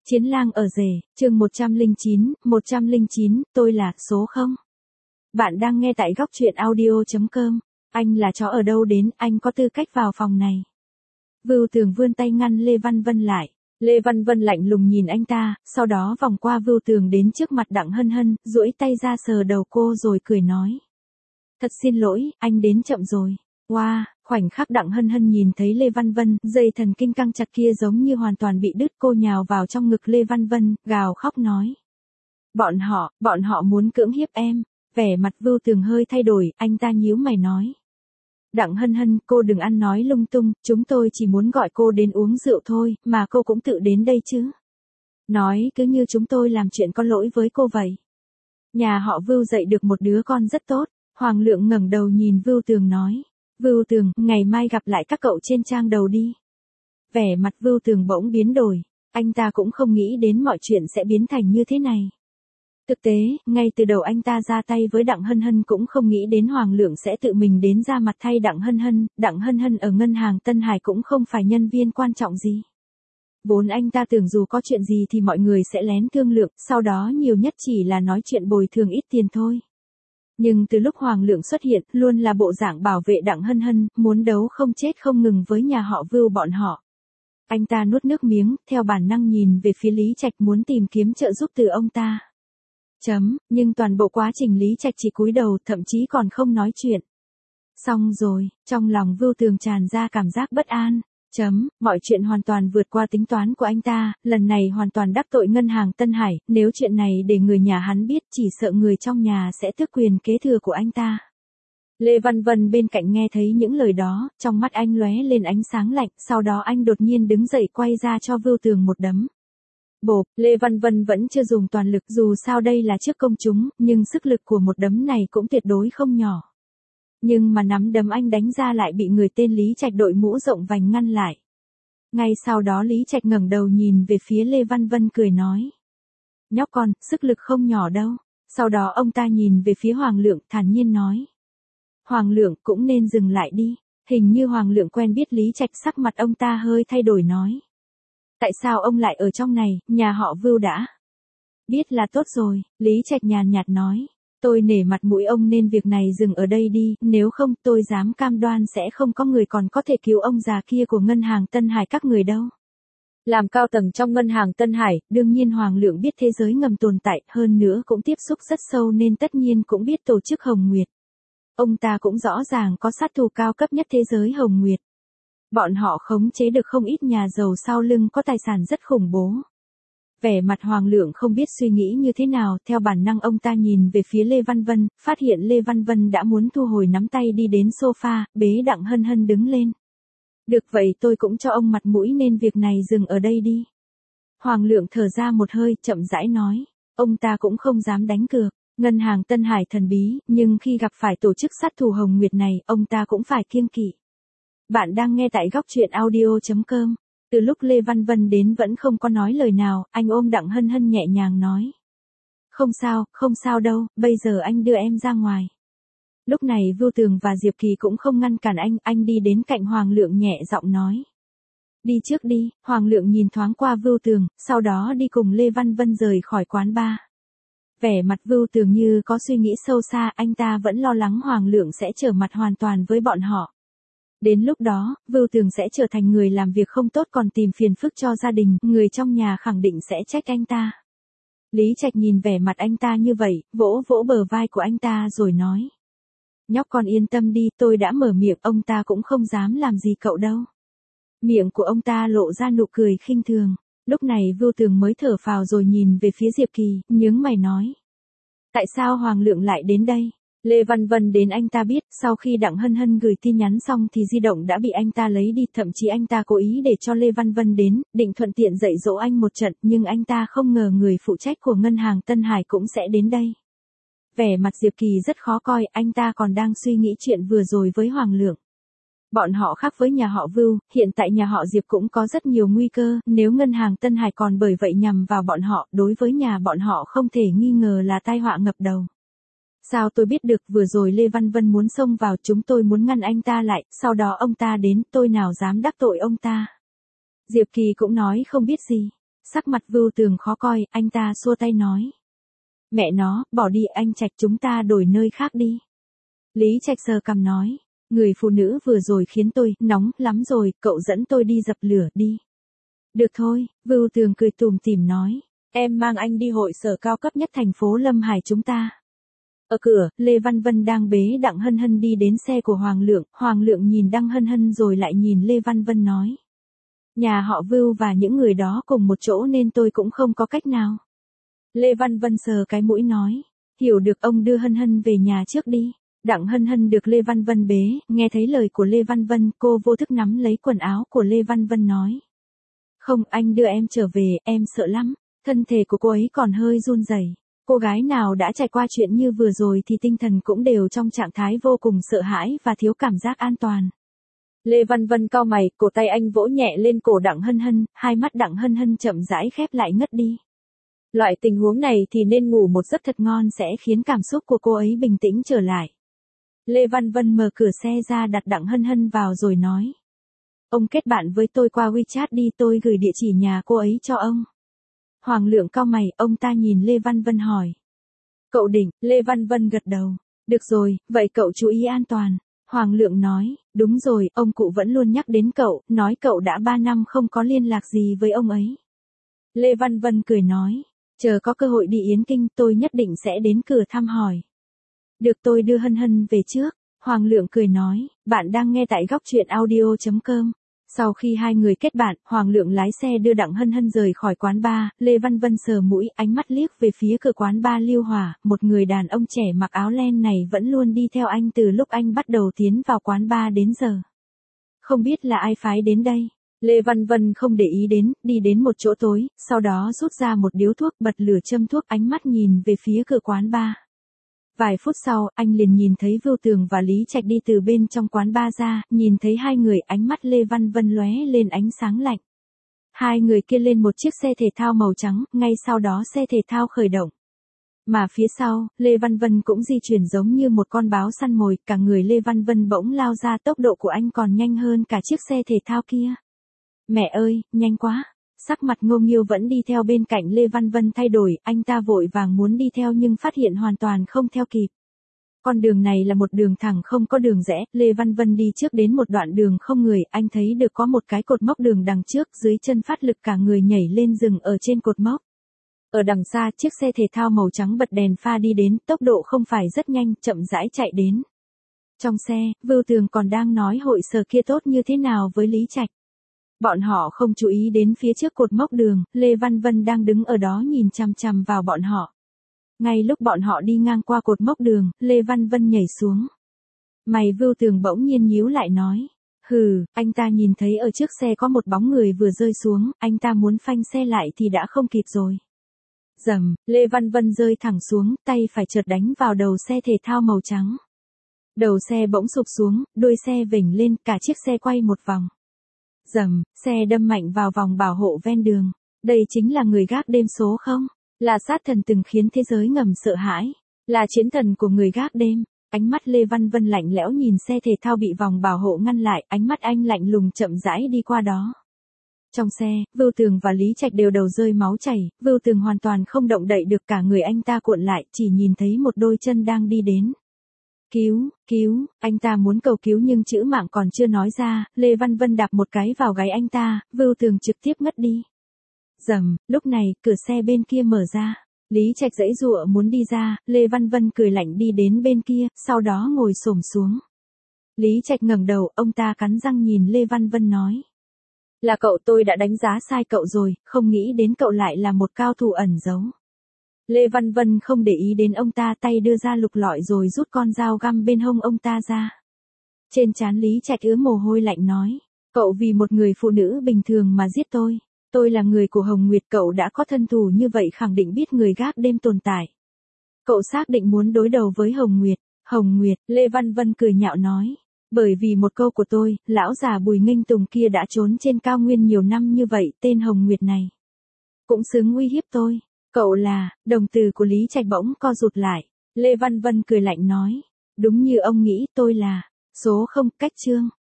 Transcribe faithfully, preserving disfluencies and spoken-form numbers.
Chiến lang ở rể, chương một trăm lẻ chín, một trăm lẻ chín, tôi là số không. Bạn đang nghe tại góc truyện audio chấm com. Anh là chó ở đâu đến, anh có tư cách vào phòng này. Vưu Tường vươn tay ngăn Lê Văn Vân lại. Lê Văn Vân lạnh lùng nhìn anh ta, sau đó vòng qua Vưu Tường đến trước mặt Đặng Hân Hân, duỗi tay ra sờ đầu cô rồi cười nói. Thật xin lỗi, anh đến chậm rồi. Wow, khoảnh khắc Đặng Hân Hân nhìn thấy Lê Văn Vân, dây thần kinh căng chặt kia giống như hoàn toàn bị đứt, cô nhào vào trong ngực Lê Văn Vân, gào khóc nói. Bọn họ, bọn họ muốn cưỡng hiếp em. Vẻ mặt Vưu Tường hơi thay đổi, anh ta nhíu mày nói. Đặng Hân Hân, cô đừng ăn nói lung tung, chúng tôi chỉ muốn gọi cô đến uống rượu thôi, mà cô cũng tự đến đây chứ. Nói cứ như chúng tôi làm chuyện có lỗi với cô vậy. Nhà họ Vưu dạy được một đứa con rất tốt. Hoàng Lượng ngẩng đầu nhìn Vưu Tường nói. Vưu Tường, ngày mai gặp lại các cậu trên trang đầu đi. Vẻ mặt Vưu Tường bỗng biến đổi, anh ta cũng không nghĩ đến mọi chuyện sẽ biến thành như thế này. Thực tế, ngay từ đầu anh ta ra tay với Đặng Hân Hân cũng không nghĩ đến Hoàng Lượng sẽ tự mình đến ra mặt thay Đặng Hân Hân, Đặng Hân Hân ở ngân hàng Tân Hải cũng không phải nhân viên quan trọng gì. Vốn anh ta tưởng dù có chuyện gì thì mọi người sẽ lén thương lượng, sau đó nhiều nhất chỉ là nói chuyện bồi thường ít tiền thôi. Nhưng từ lúc Hoàng Lượng xuất hiện, luôn là bộ dạng bảo vệ Đặng Hân Hân, muốn đấu không chết không ngừng với nhà họ Vưu bọn họ. Anh ta nuốt nước miếng, theo bản năng nhìn về phía Lý Trạch muốn tìm kiếm trợ giúp từ ông ta. Chấm, nhưng toàn bộ quá trình Lý Trạch chỉ cúi đầu, thậm chí còn không nói chuyện. Xong rồi, trong lòng Vưu Tường tràn ra cảm giác bất an. Chấm, mọi chuyện hoàn toàn vượt qua tính toán của anh ta, lần này hoàn toàn đắc tội ngân hàng Tân Hải, nếu chuyện này để người nhà hắn biết chỉ sợ người trong nhà sẽ tước quyền kế thừa của anh ta. Lê Văn Vân bên cạnh nghe thấy những lời đó, trong mắt anh lóe lên ánh sáng lạnh, sau đó anh đột nhiên đứng dậy quay ra cho Vưu Tường một đấm. Bộp, Lê Văn Vân vẫn chưa dùng toàn lực, dù sao đây là trước công chúng, nhưng sức lực của một đấm này cũng tuyệt đối không nhỏ. Nhưng mà nắm đấm anh đánh ra lại bị người tên Lý Trạch đội mũ rộng vành ngăn lại. Ngay sau đó Lý Trạch ngẩng đầu nhìn về phía Lê Văn Vân cười nói. Nhóc con, sức lực không nhỏ đâu. Sau đó ông ta nhìn về phía Hoàng Lượng thản nhiên nói. Hoàng Lượng cũng nên dừng lại đi. Hình như Hoàng Lượng quen biết Lý Trạch, sắc mặt ông ta hơi thay đổi nói. Tại sao ông lại ở trong này, nhà họ Vưu đã? Biết là tốt rồi, Lý Trạch nhàn nhạt nói. Tôi nể mặt mũi ông nên việc này dừng ở đây đi, nếu không tôi dám cam đoan sẽ không có người còn có thể cứu ông già kia của ngân hàng Tân Hải các người đâu. Làm cao tầng trong ngân hàng Tân Hải, đương nhiên Hoàng Lượng biết thế giới ngầm tồn tại, hơn nữa cũng tiếp xúc rất sâu nên tất nhiên cũng biết tổ chức Hồng Nguyệt. Ông ta cũng rõ ràng có sát thủ cao cấp nhất thế giới Hồng Nguyệt. Bọn họ khống chế được không ít nhà giàu sau lưng có tài sản rất khủng bố. Vẻ mặt Hoàng Lượng không biết suy nghĩ như thế nào, theo bản năng ông ta nhìn về phía Lê Văn Vân, phát hiện Lê Văn Vân đã muốn thu hồi nắm tay đi đến sofa, bế Đặng Hân Hân đứng lên. Được vậy tôi cũng cho ông mặt mũi nên việc này dừng ở đây đi. Hoàng Lượng thở ra một hơi, chậm rãi nói, ông ta cũng không dám đánh cược, ngân hàng Tân Hải thần bí, nhưng khi gặp phải tổ chức sát thủ Hồng Nguyệt này, ông ta cũng phải kiêng kỵ. Bạn đang nghe tại góc truyện audio chấm com. Từ lúc Lê Văn Vân đến vẫn không có nói lời nào, anh ôm Đặng Hân Hân nhẹ nhàng nói. Không sao, không sao đâu, bây giờ anh đưa em ra ngoài. Lúc này Vưu Tường và Diệp Kỳ cũng không ngăn cản anh, anh đi đến cạnh Hoàng Lượng nhẹ giọng nói. Đi trước đi, Hoàng Lượng nhìn thoáng qua Vưu Tường, sau đó đi cùng Lê Văn Vân rời khỏi quán bar. Vẻ mặt Vưu Tường như có suy nghĩ sâu xa, anh ta vẫn lo lắng Hoàng Lượng sẽ trở mặt hoàn toàn với bọn họ. Đến lúc đó, Vưu Tường sẽ trở thành người làm việc không tốt còn tìm phiền phức cho gia đình, người trong nhà khẳng định sẽ trách anh ta. Lý Trạch nhìn vẻ mặt anh ta như vậy, vỗ vỗ bờ vai của anh ta rồi nói. Nhóc con yên tâm đi, tôi đã mở miệng, ông ta cũng không dám làm gì cậu đâu. Miệng của ông ta lộ ra nụ cười khinh thường. Lúc này Vưu Tường mới thở phào rồi nhìn về phía Diệp Kỳ, nhướng mày nói. Tại sao Hoàng Lượng lại đến đây? Lê Văn Vân đến anh ta biết, sau khi Đặng Hân Hân gửi tin nhắn xong thì di động đã bị anh ta lấy đi, thậm chí anh ta cố ý để cho Lê Văn Vân đến, định thuận tiện dạy dỗ anh một trận, nhưng anh ta không ngờ người phụ trách của ngân hàng Tân Hải cũng sẽ đến đây. Vẻ mặt Diệp Kỳ rất khó coi, anh ta còn đang suy nghĩ chuyện vừa rồi với Hoàng Lượng. Bọn họ khác với nhà họ Vưu, hiện tại nhà họ Diệp cũng có rất nhiều nguy cơ, nếu ngân hàng Tân Hải còn bởi vậy nhằm vào bọn họ, đối với nhà bọn họ không thể nghi ngờ là tai họa ngập đầu. Sao tôi biết được, vừa rồi Lê Văn Vân muốn xông vào, chúng tôi muốn ngăn anh ta lại, sau đó ông ta đến, tôi nào dám đắc tội ông ta. Diệp Kỳ cũng nói không biết gì. Sắc mặt Vưu Tường khó coi, anh ta xua tay nói. Mẹ nó, bỏ đi anh Trạch, chúng ta đổi nơi khác đi. Lý Trạch sờ cằm nói. Người phụ nữ vừa rồi khiến tôi nóng lắm rồi, cậu dẫn tôi đi dập lửa đi. Được thôi, Vưu Tường cười tủm tỉm nói. Em mang anh đi hội sở cao cấp nhất thành phố Lâm Hải chúng ta. Ở cửa, Lê Văn Vân đang bế Đặng Hân Hân đi đến xe của Hoàng Lượng. Hoàng Lượng nhìn Đặng Hân Hân rồi lại nhìn Lê Văn Vân nói. Nhà họ Vưu và những người đó cùng một chỗ nên tôi cũng không có cách nào. Lê Văn Vân sờ cái mũi nói. Hiểu được, ông đưa Hân Hân về nhà trước đi. Đặng Hân Hân được Lê Văn Vân bế, nghe thấy lời của Lê Văn Vân, cô vô thức nắm lấy quần áo của Lê Văn Vân nói. Không, anh đưa em trở về, em sợ lắm. Thân thể của cô ấy còn hơi run rẩy. Cô gái nào đã trải qua chuyện như vừa rồi thì tinh thần cũng đều trong trạng thái vô cùng sợ hãi và thiếu cảm giác an toàn. Lê Văn Vân cau mày, cổ tay anh vỗ nhẹ lên cổ Đặng Hân Hân, hai mắt Đặng Hân Hân chậm rãi khép lại ngất đi. Loại tình huống này thì nên ngủ một giấc thật ngon sẽ khiến cảm xúc của cô ấy bình tĩnh trở lại. Lê Văn Vân mở cửa xe ra đặt Đặng Hân Hân vào rồi nói. Ông kết bạn với tôi qua WeChat đi, tôi gửi địa chỉ nhà cô ấy cho ông. Hoàng Lượng cau mày, ông ta nhìn Lê Văn Vân hỏi. Cậu đỉnh, Lê Văn Vân gật đầu. Được rồi, vậy cậu chú ý an toàn. Hoàng Lượng nói, đúng rồi, ông cụ vẫn luôn nhắc đến cậu, nói cậu đã ba năm không có liên lạc gì với ông ấy. Lê Văn Vân cười nói, chờ có cơ hội đi Yến Kinh tôi nhất định sẽ đến cửa thăm hỏi. Được, tôi đưa Hân Hân về trước. Hoàng Lượng cười nói, bạn đang nghe tại góc truyện audio chấm com. Sau khi hai người kết bạn, Hoàng Lượng lái xe đưa Đặng Hân Hân rời khỏi quán bar, Lê Văn Vân sờ mũi, ánh mắt liếc về phía cửa quán bar Lưu Hòa, một người đàn ông trẻ mặc áo len này vẫn luôn đi theo anh từ lúc anh bắt đầu tiến vào quán bar đến giờ. Không biết là ai phái đến đây. Lê Văn Vân không để ý đến, đi đến một chỗ tối, sau đó rút ra một điếu thuốc, bật lửa châm thuốc, ánh mắt nhìn về phía cửa quán bar. Vài phút sau, anh liền nhìn thấy Vưu Tường và Lý Trạch đi từ bên trong quán bar ra, nhìn thấy hai người, ánh mắt Lê Văn Vân lóe lên ánh sáng lạnh. Hai người kia lên một chiếc xe thể thao màu trắng, ngay sau đó xe thể thao khởi động. Mà phía sau, Lê Văn Vân cũng di chuyển giống như một con báo săn mồi, cả người Lê Văn Vân bỗng lao ra, tốc độ của anh còn nhanh hơn cả chiếc xe thể thao kia. Mẹ ơi, nhanh quá! Sắc mặt Ngô Nghiêu vẫn đi theo bên cạnh Lê Văn Vân thay đổi, anh ta vội vàng muốn đi theo nhưng phát hiện hoàn toàn không theo kịp. Con đường này là một đường thẳng không có đường rẽ, Lê Văn Vân đi trước đến một đoạn đường không người, anh thấy được có một cái cột mốc đường đằng trước, dưới chân phát lực cả người nhảy lên dừng ở trên cột mốc. Ở đằng xa, chiếc xe thể thao màu trắng bật đèn pha đi đến, tốc độ không phải rất nhanh, chậm rãi chạy đến. Trong xe, Vưu Tường còn đang nói hội sở kia tốt như thế nào với Lý Trạch. Bọn họ không chú ý đến phía trước cột mốc đường, Lê Văn Vân đang đứng ở đó nhìn chằm chằm vào bọn họ. Ngay lúc bọn họ đi ngang qua cột mốc đường, Lê Văn Vân nhảy xuống. Mày Vưu Tường bỗng nhiên nhíu lại nói. Hừ, anh ta nhìn thấy ở trước xe có một bóng người vừa rơi xuống, anh ta muốn phanh xe lại thì đã không kịp rồi. Rầm, Lê Văn Vân rơi thẳng xuống, tay phải chợt đánh vào đầu xe thể thao màu trắng. Đầu xe bỗng sụp xuống, đuôi xe vểnh lên, cả chiếc xe quay một vòng. Rầm, xe đâm mạnh vào vòng bảo hộ ven đường. Đây chính là người gác đêm số không? Là sát thần từng khiến thế giới ngầm sợ hãi. Là chiến thần của người gác đêm. Ánh mắt Lê Văn Vân lạnh lẽo nhìn xe thể thao bị vòng bảo hộ ngăn lại, ánh mắt anh lạnh lùng chậm rãi đi qua đó. Trong xe, Vưu Tường và Lý Trạch đều đầu rơi máu chảy, Vưu Tường hoàn toàn không động đậy được, cả người anh ta cuộn lại, chỉ nhìn thấy một đôi chân đang đi đến. Cứu, cứu, anh ta muốn cầu cứu nhưng chữ mạng còn chưa nói ra, Lê Văn Vân đạp một cái vào gáy anh ta, Vưu Tường trực tiếp ngất đi. Rầm, lúc này, cửa xe bên kia mở ra. Lý Trạch giãy giụa muốn đi ra, Lê Văn Vân cười lạnh đi đến bên kia, sau đó ngồi xổm xuống. Lý Trạch ngẩng đầu, ông ta cắn răng nhìn Lê Văn Vân nói. Là cậu, tôi đã đánh giá sai cậu rồi, không nghĩ đến cậu lại là một cao thủ ẩn giấu. Lê Văn Vân không để ý đến ông ta, tay đưa ra lục lọi rồi rút con dao găm bên hông ông ta ra. Trên trán Lý Trạch ứa mồ hôi lạnh nói, cậu vì một người phụ nữ bình thường mà giết tôi. Tôi là người của Hồng Nguyệt, cậu đã có thân thù như vậy khẳng định biết người gác đêm tồn tại. Cậu xác định muốn đối đầu với Hồng Nguyệt. Hồng Nguyệt, Lê Văn Vân cười nhạo nói. Bởi vì một câu của tôi, lão già Bùi Nghênh Tùng kia đã trốn trên cao nguyên nhiều năm như vậy, tên Hồng Nguyệt này cũng xứng uy hiếp tôi. Cậu là, đồng từ của Lý Trạch bỗng co rụt lại. Lê Văn Vân cười lạnh nói. Đúng như ông nghĩ, tôi là số không, cách chương.